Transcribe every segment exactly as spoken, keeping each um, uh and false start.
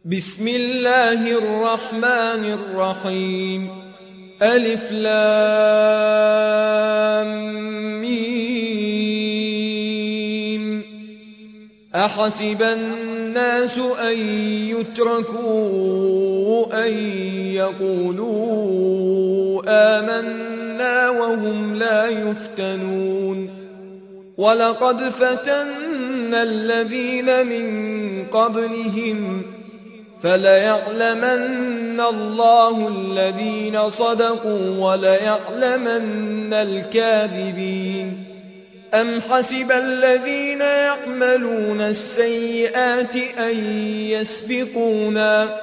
بسم الله الرحمن الرحيم ألف لام ميم أحسب الناس أن يتركوا أن يقولوا آمنا وهم لا يفتنون ولقد فتنا الذين من قبلهم فليعلمن الله الذين صدقوا وليعلمن الكاذبين أم حسب الذين يعملون السيئات أن يسبقونا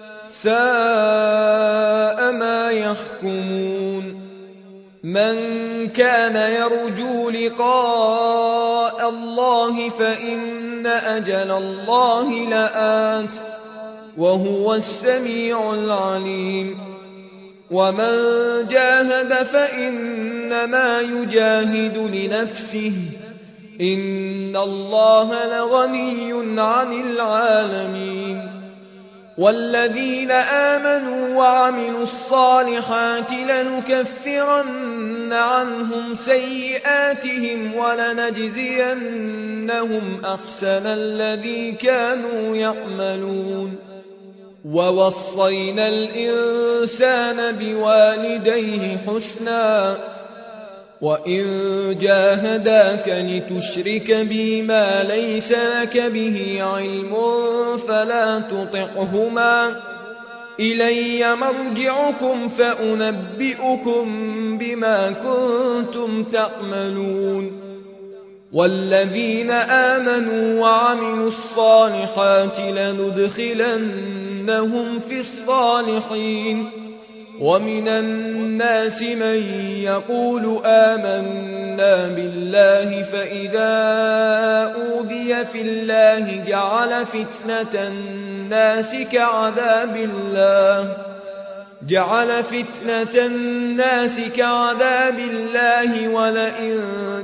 ساء ما يحكمون من كان يرجو لقاء الله فإن أجل الله لآت وهو السميع العليم ومن جاهد فإنما يجاهد لنفسه إن الله لغني عن العالمين والذين آمنوا وعملوا الصالحات لنكفرن عنهم سيئاتهم ولنجزينهم أحسن الذي كانوا يعملون ووصينا الإنسان بوالديه حسنا وإن جاهداك لتشرك بي ما ليس لك به علم فلا تطعهما إلي مرجعكم فأنبئكم بما كنتم تعملون والذين آمنوا وعملوا الصالحات لندخلنهم في الصالحين ومن الناس من يقول آمنا بالله فإذا أوذي في الله جعل فتنة الناس كعذاب الله جعل فتنة الناس كعذاب الله ولئن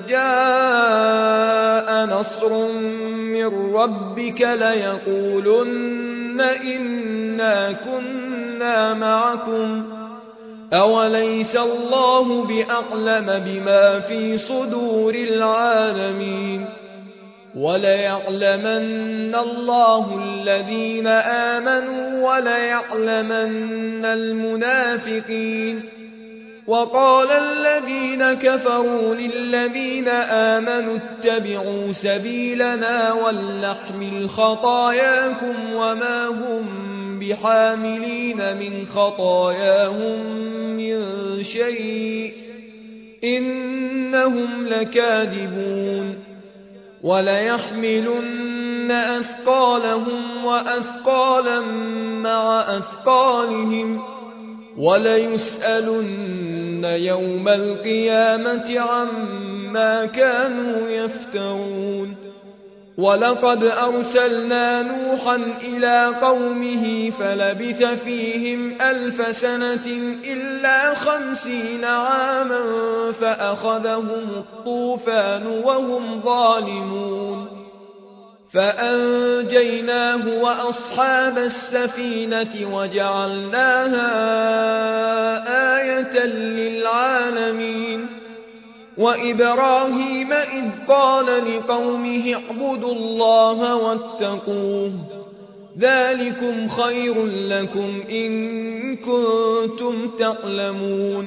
جاء نصر من ربك ليقولن إنا كنا معكم أوليس الله بأعلم بما في صدور العالمين وليعلمن الله الذين آمنوا وليعلمن المنافقين وقال الذين كفروا للذين آمنوا اتبعوا سبيلنا ولنحمل خطاياكم وما هم بحاملين من خطاياهم من شيء إنهم لكاذبون وليحملن أثقالهم وأثقالا مع أثقالهم وليسألن يوم القيامة عما كانوا يفترون ولقد أرسلنا نوحا إلى قومه فلبث فيهم ألف سنة إلا خمسين عاما فأخذهم الطوفان وهم ظالمون فأنجيناه وأصحاب السفينة وجعلناها آية للعالمين وإبراهيم إذ قال لقومه اعبدوا الله واتقوه ذلكم خير لكم إن كنتم تعلمون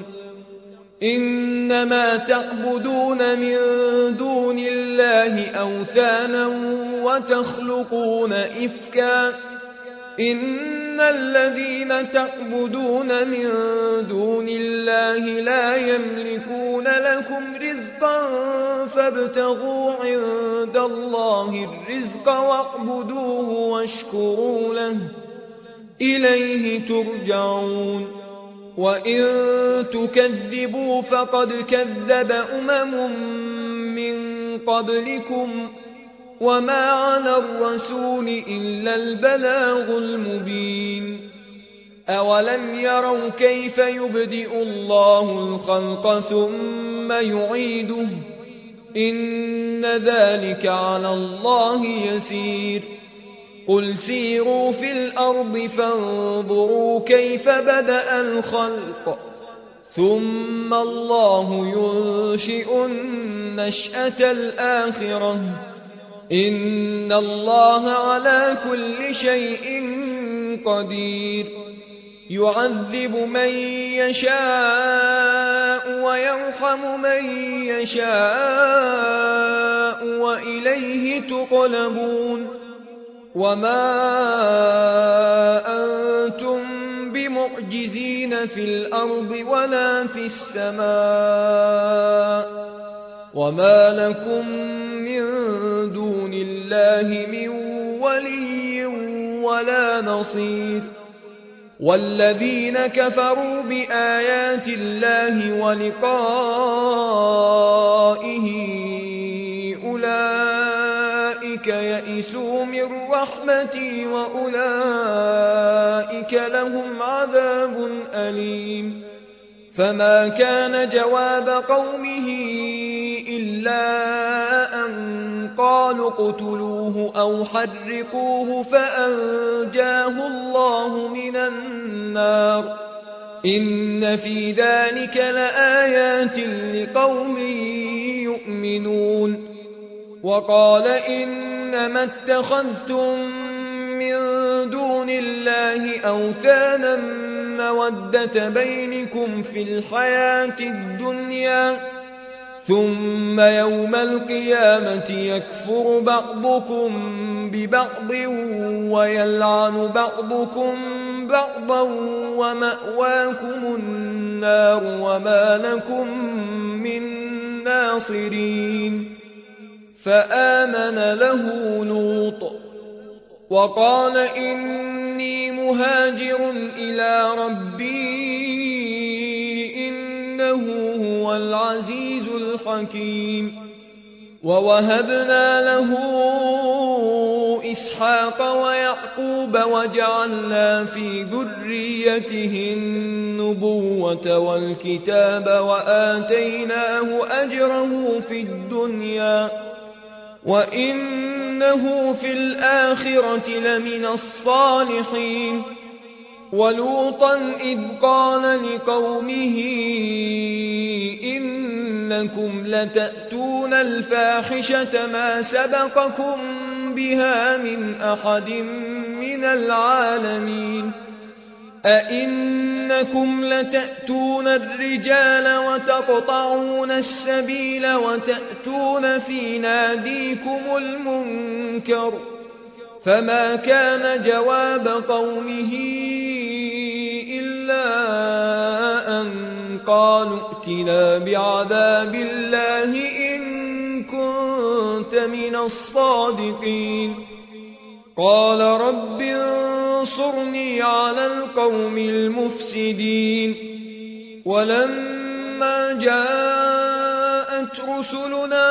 إنما تعبدون من دون الله أوثانا وتخلقون إفكا إن الذين تعبدون من دون الله لا يملكون لكم رزقا فابتغوا عند الله الرزق واعبدوه واشكروا له إليه ترجعون وإن تكذبوا فقد كذب أمم من قبلكم وما على الرسول إلا البلاغ المبين أولم يروا كيف يبدئ الله الخلق ثم يعيده إن ذلك على الله يسير قل سيروا في الأرض فانظروا كيف بدأ الخلق ثم الله ينشئ النشأة الآخرة إن الله على كل شيء قدير يعذب من يشاء ويرحم من يشاء وإليه تقلبون وما أنتم بمعجزين في الأرض ولا في السماء وما لكم من دون الله من ولي ولا نصير والذين كفروا بآيات الله ولقائه أولئك يئسوا من رحمتي وأولئك لهم عذاب أليم فما كان جواب قومه إلا أن قالوا اقتلوه أو حرقوه فأنجاه الله من النار إن في ذلك لآيات لقوم يؤمنون وقال إنما اتخذتم من دون الله أوثانا مودة بينكم في الحياة الدنيا ثم يوم القيامة يكفر بعضكم ببعض ويلعن بعضكم بعضا ومأواكم النار وما لكم من ناصرين فآمن له لوط وقال إني مهاجر إلى ربي إنه هو العزيز الحكيم ووهبنا له إسحاق ويعقوب وجعلنا في ذريته النبوة والكتاب وآتيناه أجره في الدنيا وإنه في الآخرة لمن الصالحين ولوطا إذ قال لقومه إنكم لتأتون الفاحشة ما سبقكم بها من أحد من العالمين أئنكم لتأتون الرجال وتقطعون السبيل وتأتون في ناديكم المنكر فما كان جواب قومه إلا أن قالوا ائتنا بعذاب الله إن كنت من الصادقين قال رب انصرني على القوم المفسدين ولما جاءت رسلنا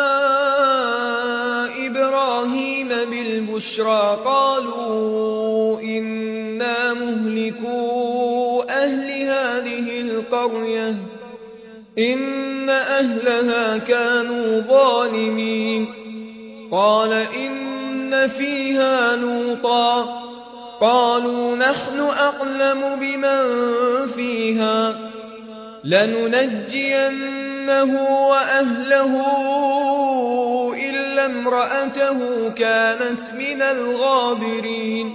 إبراهيم بالبشرى قالوا إنا مهلكو أهل هذه القرية إن أهلها كانوا ظالمين قال إن فيها لوطا قالوا نحن أعلم بمن فيها لننجينه وأهله إلا امرأته كانت من الغابرين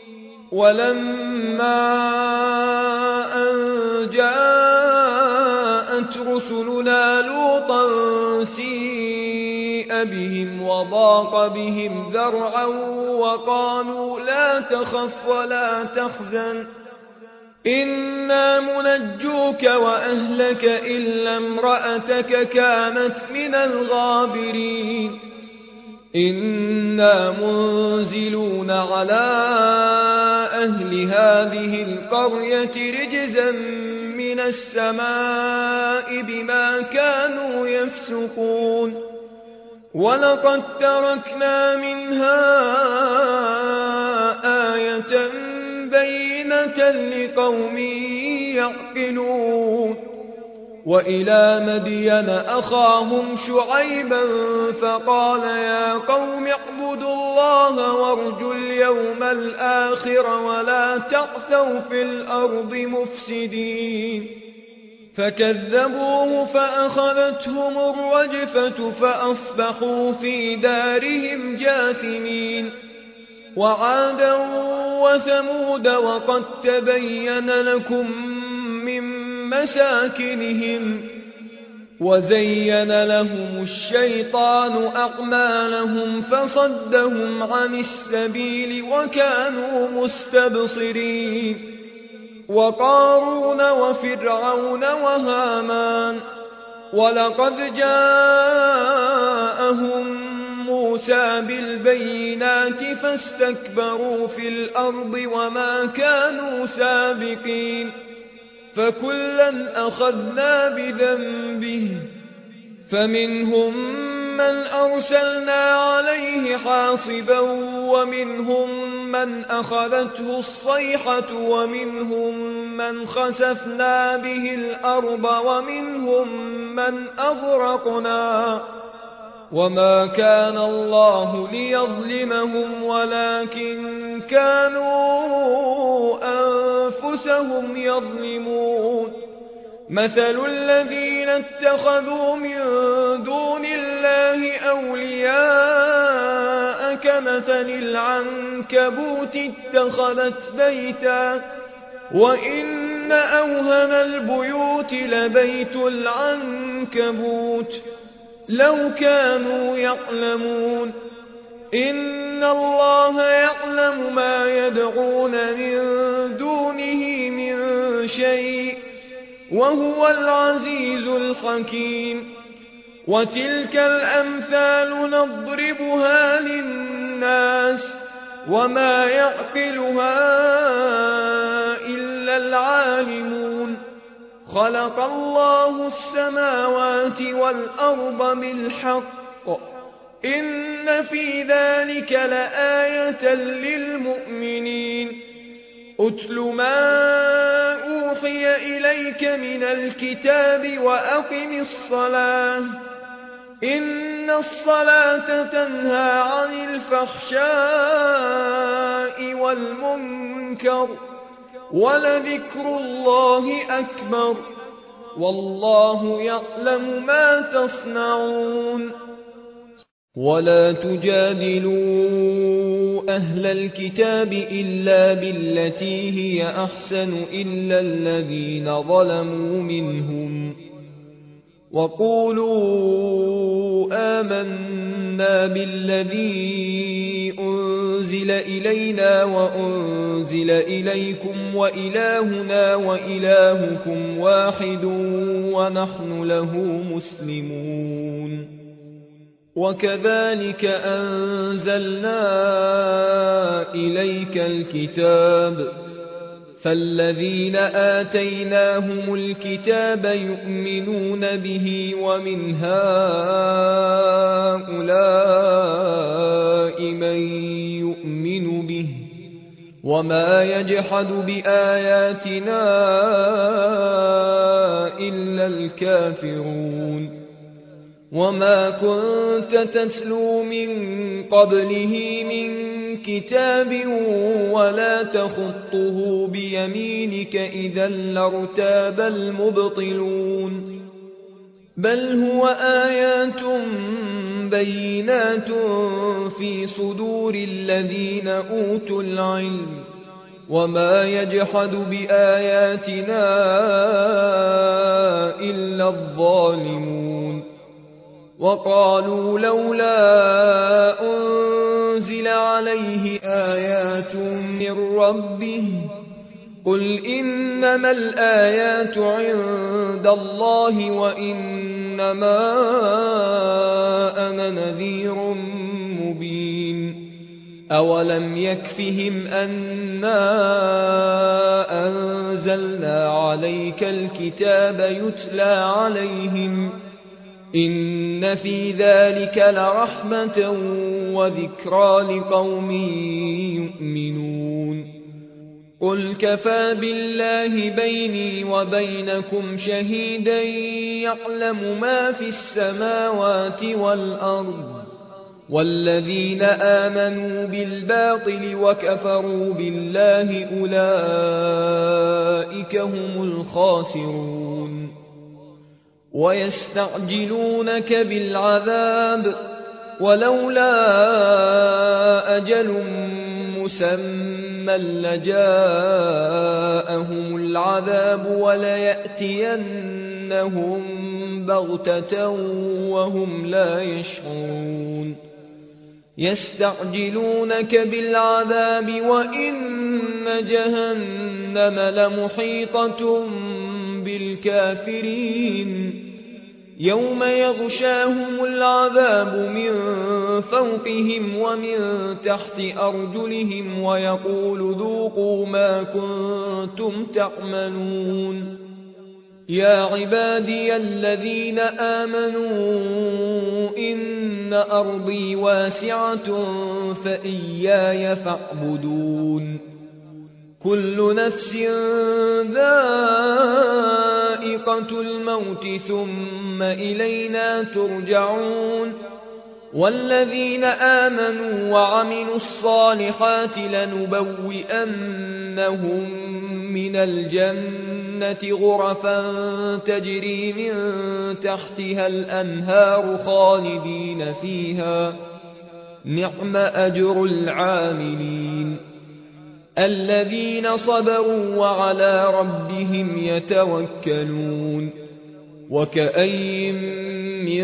ولما أن جاءت رسلنا لوطا سيء بهم وضاق بهم ذرعا وقالوا لا تخف ولا تحزن إنا منجوك وأهلك إلا امرأتك كانت من الغابرين إنا منزلون على أهل هذه القرية رجزا من السماء بما كانوا يفسقون ولقد تركنا منها آية بينة لقوم يعقلون وإلى مدين أخاهم شعيبا فقال يا قوم اعبدوا اعبدوا الله وارجوا اليوم الآخر ولا تعثوا في الأرض مفسدين فكذبوه فأخذتهم الرجفة فأصبحوا في دارهم جاثمين وعادا وثمود وقد تبين لكم من مساكنهم وزين لهم الشيطان أعمالهم فصدهم عن السبيل وكانوا مستبصرين وقارون وفرعون وهامان ولقد جاءهم موسى بالبينات فاستكبروا في الأرض وما كانوا سابقين فكلا أخذنا بذنبه فمنهم من أرسلنا عليه حاصبا ومنهم من أخذته الصيحة ومنهم من خسفنا به الأرض ومنهم من أغرقنا وما كان الله ليظلمهم ولكن كانوا أنفسهم يظلمون مثل الذين اتخذوا من دون الله أولياء كمثل العنكبوت اتخذت بيتا وإن أوهن البيوت لبيت العنكبوت لو كانوا يعلمون إن الله يعلم ما يدعون من دونه من شيء وهو العزيز الحكيم وتلك الأمثال نضربها للناس وما يعقلها إلا العالمون خلق الله السماوات والأرض بالحق إن في ذلك لآية للمؤمنين أتل ما أوحي إليك من الكتاب وأقم الصلاة إن الصلاة تنهى عن الفحشاء والمنكر ولذكر الله أكبر والله يعلم ما تصنعون ولا تجادلوا أهل الكتاب إلا بالتي هي أحسن إلا الذين ظلموا منهم وقولوا آمنا بالذي أنزل إلينا وأنزل إليكم وإلهنا وإلهكم واحد ونحن له مسلمون وكذلك أنزلنا إليك الكتاب فالذين آتيناهم الكتاب يؤمنون به ومن هؤلاء من يؤمن به وما يجحد بآياتنا إلا الكافرون وما كنت تتلو من قبله من كتاب ولا تخطه بيمينك إذا لارتاب المبطلون بل هو آيات بينات في صدور الذين أوتوا العلم وما يجحد بآياتنا إلا الظالمون وقالوا لولا أنزل عليه آيات من ربه قل إنما الآيات عند الله وإنما أنا نذير مبين أولم يكفهم أنا أنزلنا عليك الكتاب يتلى عليهم إن في ذلك لرحمة وذكرى لقوم يؤمنون قل كفى بالله بيني وبينكم شهيدا يعلم ما في السماوات والأرض والذين آمنوا بالباطل وكفروا بالله أولئك هم الخاسرون ويستعجلونك بالعذاب ولولا أجل مسمى لجاءهم العذاب وليأتينهم بغتة وهم لا يشعرون يستعجلونك بالعذاب وإن جهنم لمحيطة بالكافرين يوم يغشاهم العذاب من فوقهم ومن تحت أرجلهم ويقول ذوقوا ما كنتم تعملون يا عبادي الذين آمنوا إن أرضي واسعة فإياي فاعبدون كل نفس ذائقة الموت ثم إلينا ترجعون والذين آمنوا وعملوا الصالحات لنبوئنهم من الجنة غرفا تجري من تحتها الأنهار خالدين فيها نعم أجر العاملين الذين صبروا وعلى ربهم يتوكلون وكأين من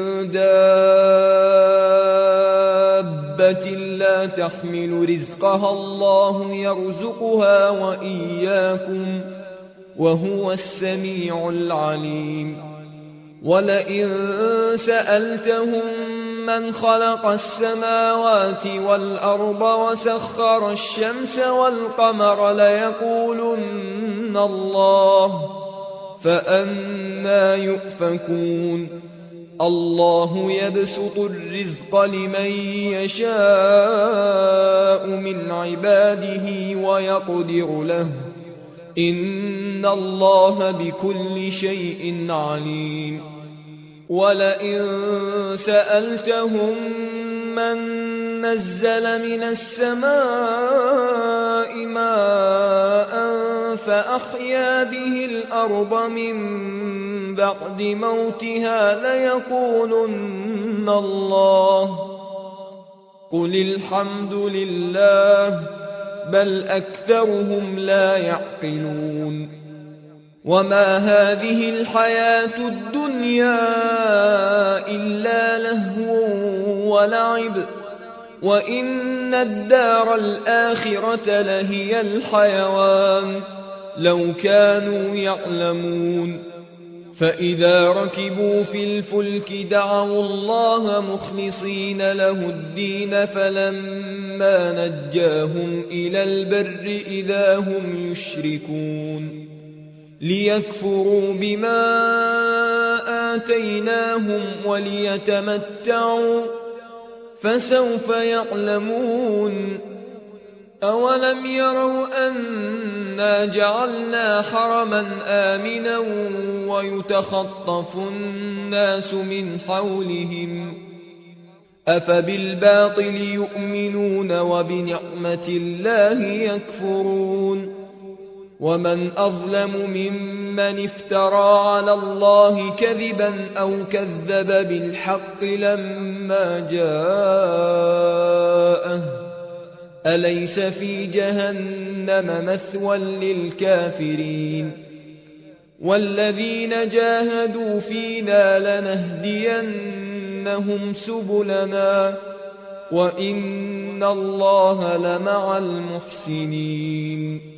دابة لا تحمل رزقها الله يرزقها وإياكم وهو السميع العليم ولئن سألتهم من خلق السماوات والأرض وسخر الشمس والقمر ليقولن الله فأنى يؤفكون الله يبسط الرزق لمن يشاء من عباده ويقدر له إن الله بكل شيء عليم ولئن سألتهم من نزل من السماء ماء فأحيا به الأرض من بعد موتها ليقولن الله قل الحمد لله بل أكثرهم لا يعقلون وما هذه الحياة الدنيا إلا لهو ولعب وإن الدار الآخرة لهي الحيوان لو كانوا يعلمون فإذا ركبوا في الفلك دعوا الله مخلصين له الدين فلما نجاهم إلى البر إذا هم يشركون ليكفروا بما آتيناهم وليتمتعوا فسوف يعلمون أولم يروا أنا جعلنا حرما آمنا ويتخطف الناس من حولهم أفبالباطل يؤمنون وبنعمة الله يكفرون ومن أظلم ممن افترى على الله كذبا أو كذب بالحق لما جاءه أليس في جهنم مثوى للكافرين والذين جاهدوا فينا لنهدينهم سبلنا وإن الله لمع المحسنين